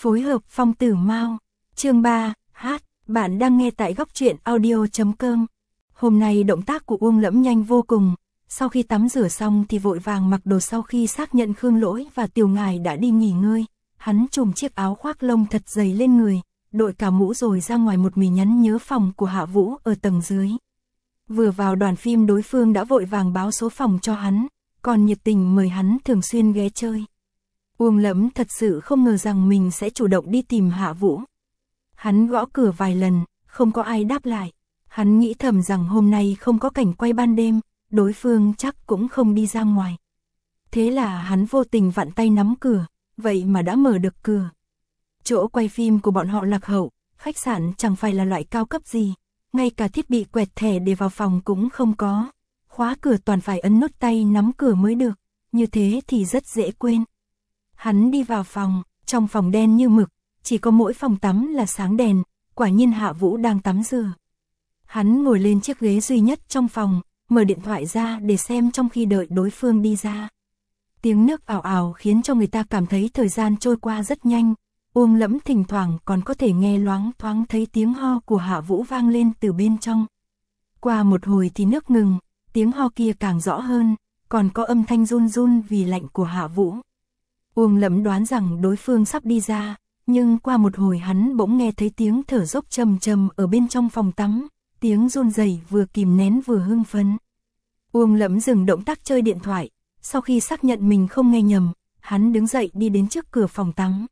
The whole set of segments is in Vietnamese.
Phối hợp Phong Tử Mao. Chương 3, hát, bạn đang nghe tại góc truyện audio.com. Hôm nay động tác của Uông Lẫm nhanh vô cùng, sau khi tắm rửa xong thì vội vàng mặc đồ. Sau khi xác nhận Khương Lỗi và Tiểu Ngải đã đi nghỉ ngơi, hắn trùm chiếc áo khoác lông thật dày lên người, đội cả mũ rồi ra ngoài một mình nhắn nhớ phòng của Hạ Vũ ở tầng dưới. Vừa vào đoàn phim đối phương đã vội vàng báo số phòng cho hắn, còn nhiệt tình mời hắn thường xuyên ghé chơi. Uông Lẫm thật sự không ngờ rằng mình sẽ chủ động đi tìm Hạ Vũ. Hắn gõ cửa vài lần, không có ai đáp lại. Hắn nghĩ thầm rằng hôm nay không có cảnh quay ban đêm, đối phương chắc cũng không đi ra ngoài. Thế là hắn vô tình vặn tay nắm cửa, vậy mà đã mở được cửa. Chỗ quay phim của bọn họ lạc hậu, khách sạn chẳng phải là loại cao cấp gì, ngay cả thiết bị quẹt thẻ để vào phòng cũng không có. Khóa cửa toàn phải ấn nút tay nắm cửa mới được, như thế thì rất dễ quên. Hắn đi vào phòng, trong phòng đen như mực, chỉ có mỗi phòng tắm là sáng đèn, quả nhiên Hạ Vũ đang tắm rửa. Hắn ngồi lên chiếc ghế duy nhất trong phòng, mở điện thoại ra để xem trong khi đợi đối phương đi ra. Tiếng nước ào ào khiến cho người ta cảm thấy thời gian trôi qua rất nhanh. Uông Lẫm thỉnh thoảng còn có thể nghe loáng thoáng thấy tiếng ho của Hạ Vũ vang lên từ bên trong. Qua một hồi thì nước ngừng, tiếng ho kia càng rõ hơn, còn có âm thanh run run vì lạnh của Hạ Vũ. Uông Lẫm đoán rằng đối phương sắp đi ra, nhưng qua một hồi hắn bỗng nghe thấy tiếng thở dốc trầm trầm ở bên trong phòng tắm, tiếng run rẩy vừa kìm nén vừa hưng phấn. Uông Lẫm dừng động tác chơi điện thoại, sau khi xác nhận mình không nghe nhầm, hắn đứng dậy đi đến trước cửa phòng tắm.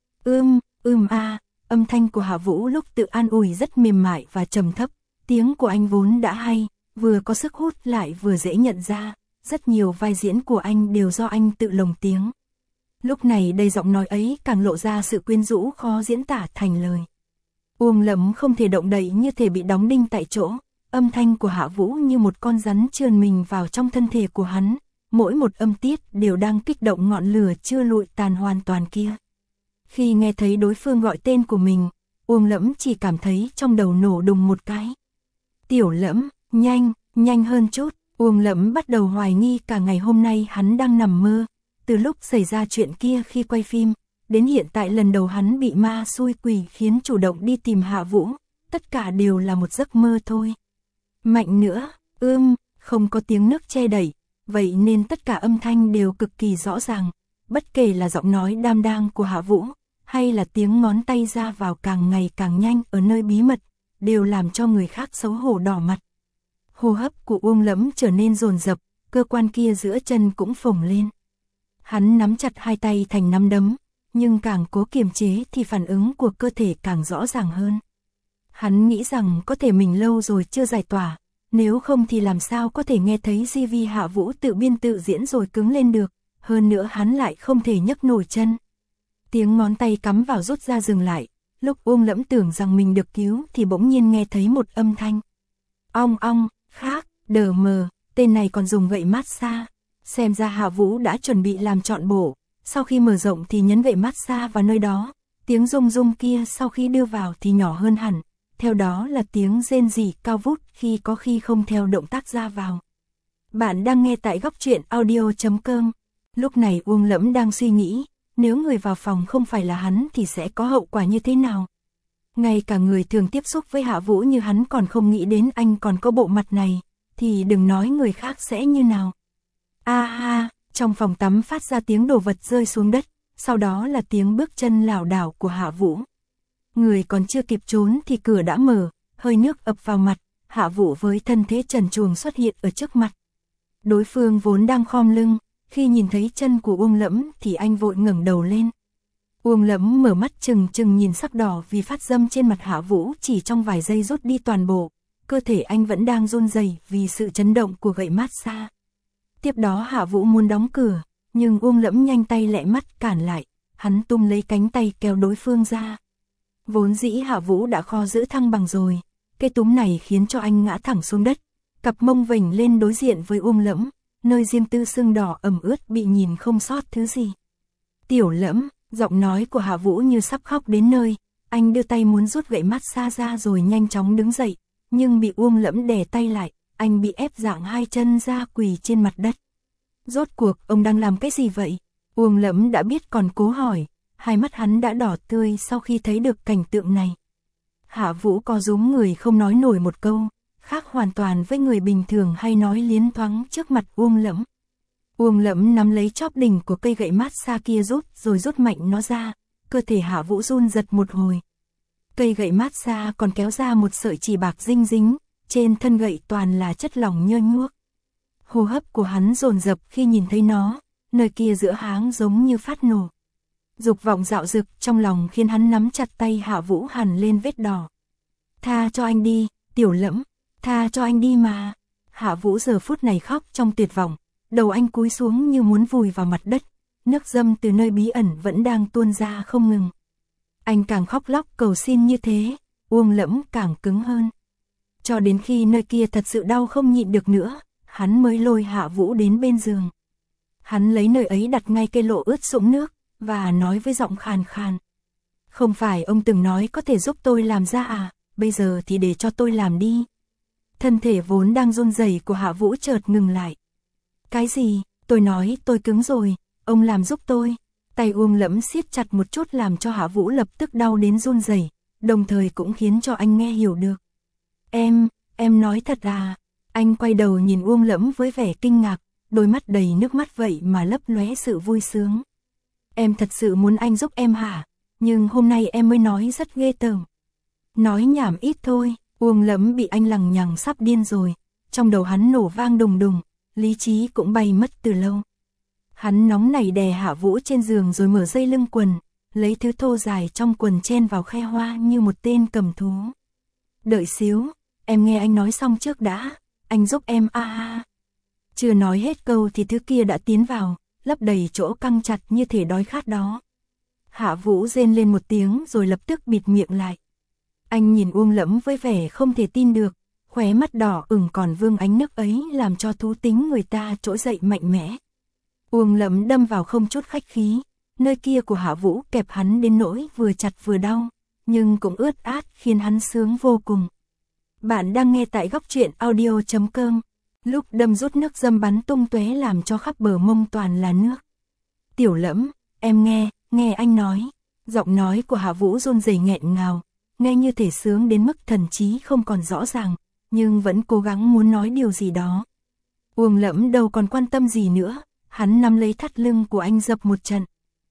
Âm thanh của Hạ Vũ lúc tự an ủi rất mềm mại và trầm thấp, tiếng của anh vốn đã hay, vừa có sức hút lại vừa dễ nhận ra, rất nhiều vai diễn của anh đều do anh tự lồng tiếng. Lúc này đây giọng nói ấy càng lộ ra sự quyến rũ khó diễn tả thành lời. Uông Lẫm không thể động đậy, như thể bị đóng đinh tại chỗ, âm thanh của Hạ Vũ như một con rắn trườn mình vào trong thân thể của hắn, mỗi một âm tiết đều đang kích động ngọn lửa chưa lụi tàn hoàn toàn kia. Khi nghe thấy đối phương gọi tên của mình, Uông Lẫm chỉ cảm thấy trong đầu nổ đùng một cái. Tiểu Lẫm, nhanh hơn chút. Uông Lẫm bắt đầu hoài nghi cả ngày hôm nay hắn đang nằm mơ. Từ lúc xảy ra chuyện kia khi quay phim, đến hiện tại lần đầu hắn bị ma xui quỷ khiến chủ động đi tìm Hạ Vũ, tất cả đều là một giấc mơ thôi. Mạnh nữa, không có tiếng nước che đậy, vậy nên tất cả âm thanh đều cực kỳ rõ ràng, bất kể là giọng nói đam đang của Hạ Vũ, hay là tiếng ngón tay ra vào càng ngày càng nhanh ở nơi bí mật, đều làm cho người khác xấu hổ đỏ mặt. Hô hấp của Uông Lẫm trở nên dồn dập, cơ quan kia giữa chân cũng phồng lên. Hắn nắm chặt hai tay thành nắm đấm, nhưng càng cố kiềm chế thì phản ứng của cơ thể càng rõ ràng hơn. Hắn nghĩ rằng có thể mình lâu rồi chưa giải tỏa, nếu không thì làm sao có thể nghe thấy GV Hạ Vũ tự biên tự diễn rồi cứng lên được, hơn nữa hắn lại không thể nhấc nổi chân. Tiếng ngón tay cắm vào rút ra dừng lại, lúc Uông Lẫm tưởng rằng mình được cứu thì bỗng nhiên nghe thấy một âm thanh. Ong ong, khác, đờ mờ, tên này còn dùng gậy massage. Xem ra Hạ Vũ đã chuẩn bị làm trọn bộ, sau khi mở rộng thì nhấn gậy massage vào nơi đó, tiếng rung rung kia sau khi đưa vào thì nhỏ hơn hẳn, theo đó là tiếng rên rỉ cao vút khi có khi không theo động tác ra vào. Bạn đang nghe tại góc truyện audio.com. Lúc này Uông Lẫm đang suy nghĩ, nếu người vào phòng không phải là hắn thì sẽ có hậu quả như thế nào. Ngay cả người thường tiếp xúc với Hạ Vũ như hắn còn không nghĩ đến anh còn có bộ mặt này, thì đừng nói người khác sẽ như nào. Trong phòng tắm phát ra tiếng đồ vật rơi xuống đất, sau đó là tiếng bước chân lảo đảo của Hạ Vũ. Người còn chưa kịp trốn thì cửa đã mở, hơi nước ập vào mặt, Hạ Vũ với thân thế trần truồng xuất hiện ở trước mặt. Đối phương vốn đang khom lưng, khi nhìn thấy chân của Uông Lẫm thì anh vội ngẩng đầu lên. Uông Lẫm mở mắt trừng trừng nhìn sắc đỏ vì phát dâm trên mặt Hạ Vũ, chỉ trong vài giây rút đi toàn bộ, cơ thể anh vẫn đang run rẩy vì sự chấn động của gậy massage. Tiếp đó Hạ Vũ muốn đóng cửa, nhưng Uông Lẫm nhanh tay lẹ mắt cản lại, hắn tung lấy cánh tay kéo đối phương ra. Vốn dĩ Hạ Vũ đã khó giữ thăng bằng rồi, cái túm này khiến cho anh ngã thẳng xuống đất, cặp mông vểnh lên đối diện với Uông Lẫm, nơi riêng tư sưng đỏ ẩm ướt bị nhìn không sót thứ gì. Tiểu Lẫm, giọng nói của Hạ Vũ như sắp khóc đến nơi, anh đưa tay muốn rút gậy massage ra rồi nhanh chóng đứng dậy, nhưng bị Uông Lẫm đè tay lại, anh bị ép dạng hai chân ra quỳ trên mặt đất. Rốt cuộc ông đang làm cái gì vậy? Uông Lẫm đã biết còn cố hỏi, hai mắt hắn đã đỏ tươi sau khi thấy được cảnh tượng này. Hạ Vũ co rúm người không nói nổi một câu, khác hoàn toàn với người bình thường hay nói liến thoáng trước mặt Uông Lẫm. Uông Lẫm nắm lấy chóp đỉnh của cây gậy mát xa kia rồi rút mạnh nó ra, cơ thể Hạ Vũ run giật một hồi. Cây gậy mát xa còn kéo ra một sợi chỉ bạc dinh dính, trên thân gậy toàn là chất lỏng nhơ nhuốc. Hô hấp của hắn dồn dập khi nhìn thấy nó, nơi kia giữa háng giống như phát nổ. Dục vọng dạo dực trong lòng khiến hắn nắm chặt tay Hạ Vũ hằn lên vết đỏ. Tha cho anh đi, Tiểu Lẫm, tha cho anh đi mà. Hạ Vũ giờ phút này khóc trong tuyệt vọng, đầu anh cúi xuống như muốn vùi vào mặt đất, nước dâm từ nơi bí ẩn vẫn đang tuôn ra không ngừng. Anh càng khóc lóc cầu xin như thế, Uông Lẫm càng cứng hơn. Cho đến khi nơi kia thật sự đau không nhịn được nữa, hắn mới lôi Hạ Vũ đến bên giường. Hắn lấy nơi ấy đặt ngay cây lỗ ướt sũng nước, và nói với giọng khàn khàn. Không phải ông từng nói có thể giúp tôi làm ra à, bây giờ thì để cho tôi làm đi. Thân thể vốn đang run rẩy của Hạ Vũ chợt ngừng lại. Cái gì, tôi nói tôi cứng rồi, ông làm giúp tôi. Tay Uông Lẫm siết chặt một chút làm cho Hạ Vũ lập tức đau đến run rẩy, đồng thời cũng khiến cho anh nghe hiểu được. Em nói thật à? Anh quay đầu nhìn Uông Lẫm với vẻ kinh ngạc, đôi mắt đầy nước mắt vậy mà lấp lóe sự vui sướng. Em thật sự muốn anh giúp em hả? Nhưng hôm nay em mới nói rất ghê tởm. Nói nhảm ít thôi, Uông Lẫm bị anh lằng nhằng sắp điên rồi, trong đầu hắn nổ vang đùng đùng, lý trí cũng bay mất từ lâu. Hắn nóng nảy đè Hạ Vũ trên giường rồi mở dây lưng quần, lấy thứ thô dài trong quần chen vào khe hoa như một tên cầm thú. Đợi xíu, em nghe anh nói xong trước đã, anh giúp em a. Chưa nói hết câu thì thứ kia đã tiến vào, lấp đầy chỗ căng chặt như thể đói khát đó. Hạ Vũ rên lên một tiếng rồi lập tức bịt miệng lại. Anh nhìn Uông Lẫm với vẻ không thể tin được, khóe mắt đỏ ửng còn vương ánh nước ấy làm cho thú tính người ta trỗi dậy mạnh mẽ. Uông Lẫm đâm vào không chút khách khí, nơi kia của Hạ Vũ kẹp hắn đến nỗi vừa chặt vừa đau, nhưng cũng ướt át khiến hắn sướng vô cùng. Bạn đang nghe tại Góc Truyện Audio.com. Lúc đâm rút nước dâm bắn tung tóe làm cho khắp bờ mông toàn là nước. Tiểu Lẫm, em nghe anh nói. Giọng nói của Hạ Vũ run rẩy nghẹn ngào, nghe như thể sướng đến mức thần trí không còn rõ ràng, nhưng vẫn cố gắng muốn nói điều gì đó. Uông Lẫm đâu còn quan tâm gì nữa, hắn nắm lấy thắt lưng của anh dập một trận.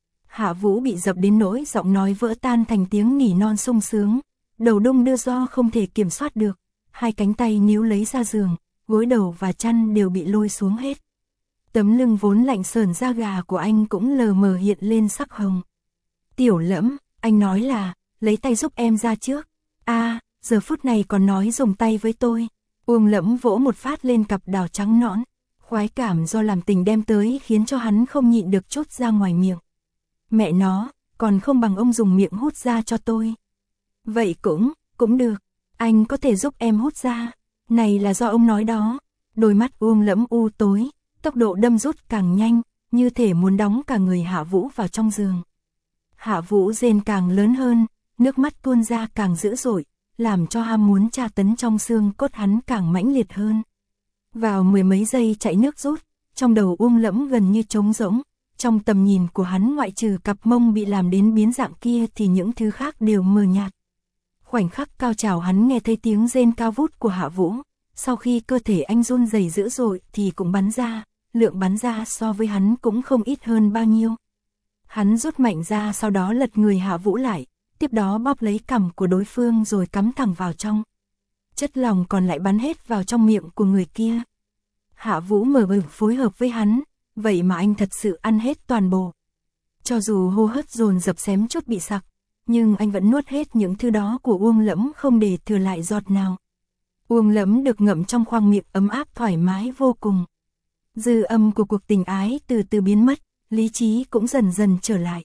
Hạ Vũ bị dập đến nỗi giọng nói vỡ tan thành tiếng nỉ non sung sướng, đầu đung đưa do không thể kiểm soát được, hai cánh tay níu lấy ra giường, gối đầu và chăn đều bị lôi xuống hết. Tấm lưng vốn lạnh sờn da gà của anh cũng lờ mờ hiện lên sắc hồng. Tiểu Lẫm, anh nói là, lấy tay giúp em ra trước. Giờ phút này còn nói dùng tay với tôi. Uông Lẫm vỗ một phát lên cặp đào trắng nõn. Khoái cảm do làm tình đem tới khiến cho hắn không nhịn được trút ra ngoài miệng. Mẹ nó, còn không bằng ông dùng miệng hút ra cho tôi. Vậy cũng được, anh có thể giúp em hút ra. Này là do ông nói đó. Đôi mắt Uông Lẫm u tối, tốc độ đâm rút càng nhanh, như thể muốn đóng cả người Hạ Vũ vào trong giường. Hạ Vũ rên càng lớn hơn, nước mắt tuôn ra càng dữ dội, làm cho ham muốn tra tấn trong xương cốt hắn càng mãnh liệt hơn. Vào mười mấy giây chạy nước rút, trong đầu Uông Lẫm gần như trống rỗng, trong tầm nhìn của hắn ngoại trừ cặp mông bị làm đến biến dạng kia thì những thứ khác đều mờ nhạt. Khoảnh khắc cao trào hắn nghe thấy tiếng rên cao vút của Hạ Vũ, sau khi cơ thể anh run rẩy dữ dội thì cũng bắn ra, lượng bắn ra so với hắn cũng không ít hơn bao nhiêu. Hắn rút mạnh ra sau đó lật người Hạ Vũ lại, tiếp đó bóp lấy cằm của đối phương rồi cắm thẳng vào trong. Chất lỏng còn lại bắn hết vào trong miệng của người kia. Hạ Vũ mở bừng phối hợp với hắn, vậy mà anh thật sự ăn hết toàn bộ. Cho dù hô hấp dồn dập xém chút bị sặc, nhưng anh vẫn nuốt hết những thứ đó của Uông Lẫm không để thừa lại giọt nào. Uông Lẫm được ngậm trong khoang miệng ấm áp thoải mái vô cùng. Dư âm của cuộc tình ái từ từ biến mất, lý trí cũng dần dần trở lại.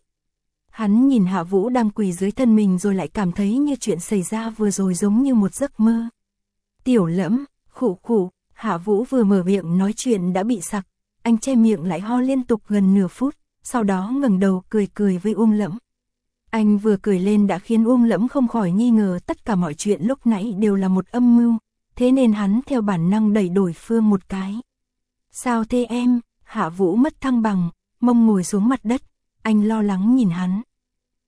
Hắn nhìn Hạ Vũ đang quỳ dưới thân mình rồi lại cảm thấy như chuyện xảy ra vừa rồi giống như một giấc mơ. Tiểu Lẫm, khụ khụ, Hạ Vũ vừa mở miệng nói chuyện đã bị sặc, anh che miệng lại ho liên tục gần nửa phút, sau đó ngẩng đầu cười với Uông Lẫm. Anh vừa cười lên đã khiến Uông Lẫm không khỏi nghi ngờ tất cả mọi chuyện lúc nãy đều là một âm mưu, thế nên hắn theo bản năng đẩy đối phương một cái. Sao thế em? Hạ Vũ mất thăng bằng, mông ngồi xuống mặt đất, anh lo lắng nhìn hắn.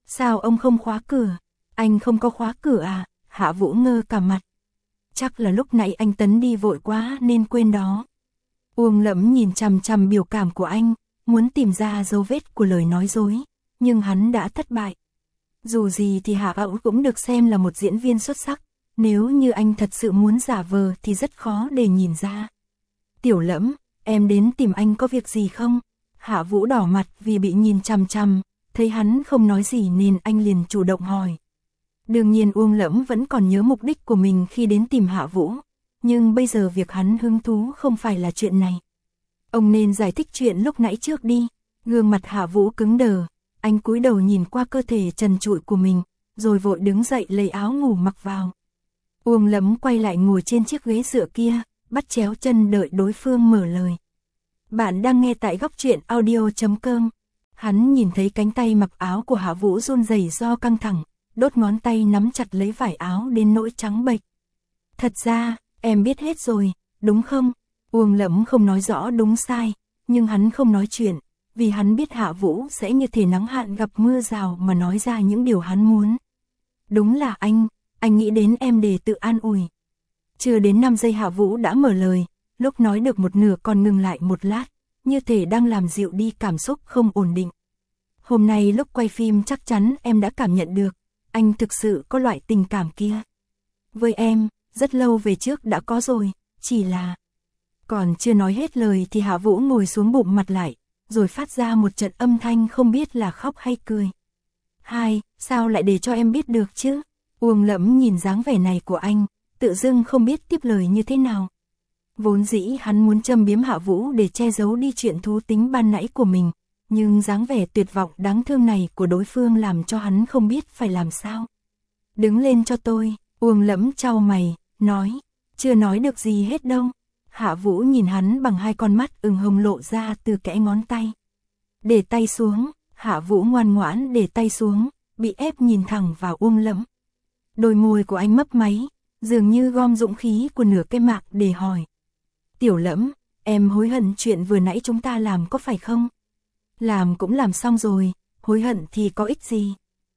Sao ông không khóa cửa? Anh không có khóa cửa à? Hạ Vũ ngơ cả mặt. Chắc là lúc nãy anh Tấn đi vội quá nên quên đó. Uông Lẫm nhìn chằm chằm biểu cảm của anh, muốn tìm ra dấu vết của lời nói dối, nhưng hắn đã thất bại. Dù gì thì Hạ Vũ cũng được xem là một diễn viên xuất sắc, nếu như anh thật sự muốn giả vờ thì rất khó để nhìn ra. Tiểu Lẫm, em đến tìm anh có việc gì không? Hạ Vũ đỏ mặt vì bị nhìn chằm chằm, thấy hắn không nói gì nên anh liền chủ động hỏi. Đương nhiên Uông Lẫm vẫn còn nhớ mục đích của mình khi đến tìm Hạ Vũ, nhưng bây giờ việc hắn hứng thú không phải là chuyện này. Ông nên giải thích chuyện lúc nãy trước đi. Gương mặt Hạ Vũ cứng đờ, anh cúi đầu nhìn qua cơ thể trần trụi của mình, rồi vội đứng dậy lấy áo ngủ mặc vào. Uông Lẫm quay lại ngồi trên chiếc ghế dựa kia, bắt chéo chân đợi đối phương mở lời. Bạn đang nghe tại Góc Truyện Audio.com. Hắn nhìn thấy cánh tay mặc áo của Hạ Vũ run rẩy do căng thẳng, đốt ngón tay nắm chặt lấy vải áo đến nỗi trắng bệch. Thật ra, em biết hết rồi, đúng không? Uông Lẫm không nói rõ đúng sai, nhưng hắn không nói chuyện, vì hắn biết Hạ Vũ sẽ như thể nắng hạn gặp mưa rào mà nói ra những điều hắn muốn. Đúng là anh nghĩ đến em để tự an ủi. Chưa đến 5 giây Hạ Vũ đã mở lời, lúc nói được một nửa còn ngừng lại một lát, như thể đang làm dịu đi cảm xúc không ổn định. Hôm nay lúc quay phim chắc chắn em đã cảm nhận được, anh thực sự có loại tình cảm kia. Với em, rất lâu về trước đã có rồi, chỉ là... Còn chưa nói hết lời thì Hạ Vũ ngồi xuống bụm mặt lại, rồi phát ra một trận âm thanh không biết là khóc hay cười. Hai, sao lại để cho em biết được chứ? Uông Lẫm nhìn dáng vẻ này của anh, tự dưng không biết tiếp lời như thế nào. Vốn dĩ hắn muốn châm biếm Hạ Vũ để che giấu đi chuyện thú tính ban nãy của mình, nhưng dáng vẻ tuyệt vọng đáng thương này của đối phương làm cho hắn không biết phải làm sao. Đứng lên cho tôi, Uông Lẫm chau mày, nói, chưa nói được gì hết đâu. Hạ Vũ nhìn hắn bằng hai con mắt ửng hồng lộ ra từ kẽ ngón tay. Để tay xuống, Hạ Vũ ngoan ngoãn để tay xuống, bị ép nhìn thẳng vào Uông Lẫm. Đôi môi của anh mấp máy, dường như gom dũng khí của nửa cái mạng để hỏi. Tiểu Lẫm, em hối hận chuyện vừa nãy chúng ta làm có phải không? Làm cũng làm xong rồi, hối hận thì có ích gì?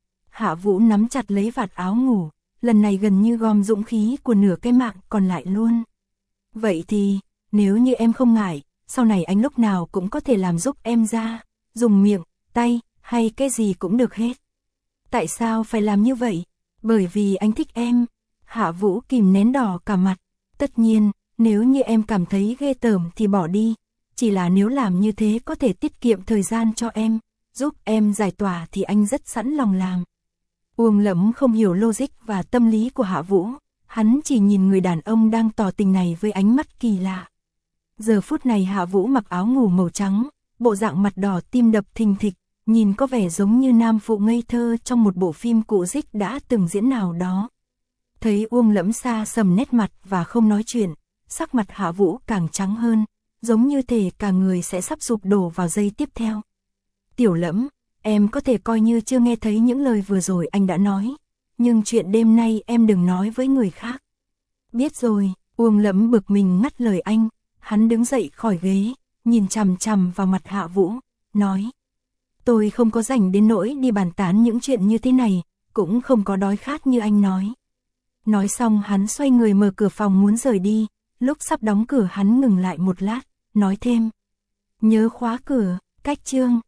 Hạ Vũ nắm chặt lấy vạt áo ngủ, lần này gần như gom dũng khí của nửa cái mạng còn lại luôn. Vậy thì, nếu như em không ngại, sau này anh lúc nào cũng có thể làm giúp em ra, dùng miệng, tay, hay cái gì cũng được hết. Tại sao phải làm như vậy? Bởi vì anh thích em. Hạ Vũ kìm nén đỏ cả mặt. Tất nhiên, nếu như em cảm thấy ghê tởm thì bỏ đi. Chỉ là nếu làm như thế có thể tiết kiệm thời gian cho em, giúp em giải tỏa thì anh rất sẵn lòng làm. Uông Lẫm không hiểu logic và tâm lý của Hạ Vũ. Hắn chỉ nhìn người đàn ông đang tỏ tình này với ánh mắt kỳ lạ. Giờ phút này Hạ Vũ mặc áo ngủ màu trắng, bộ dạng mặt đỏ tim đập thình thịch, nhìn có vẻ giống như nam phụ ngây thơ trong một bộ phim cũ dích đã từng diễn nào đó. Thấy Uông Lẫm xa sầm nét mặt và không nói chuyện, sắc mặt Hạ Vũ càng trắng hơn, giống như thể cả người sẽ sắp sụp đổ vào giây tiếp theo. Tiểu Lẫm, em có thể coi như chưa nghe thấy những lời vừa rồi anh đã nói, nhưng chuyện đêm nay em đừng nói với người khác. Biết rồi, Uông Lẫm bực mình ngắt lời anh, hắn đứng dậy khỏi ghế, nhìn chằm chằm vào mặt Hạ Vũ, nói. Tôi không có rảnh đến nỗi đi bàn tán những chuyện như thế này, cũng không có đói khát như anh nói. Nói xong hắn xoay người mở cửa phòng muốn rời đi, lúc sắp đóng cửa hắn ngừng lại một lát, nói thêm. Nhớ khóa cửa, cách chương.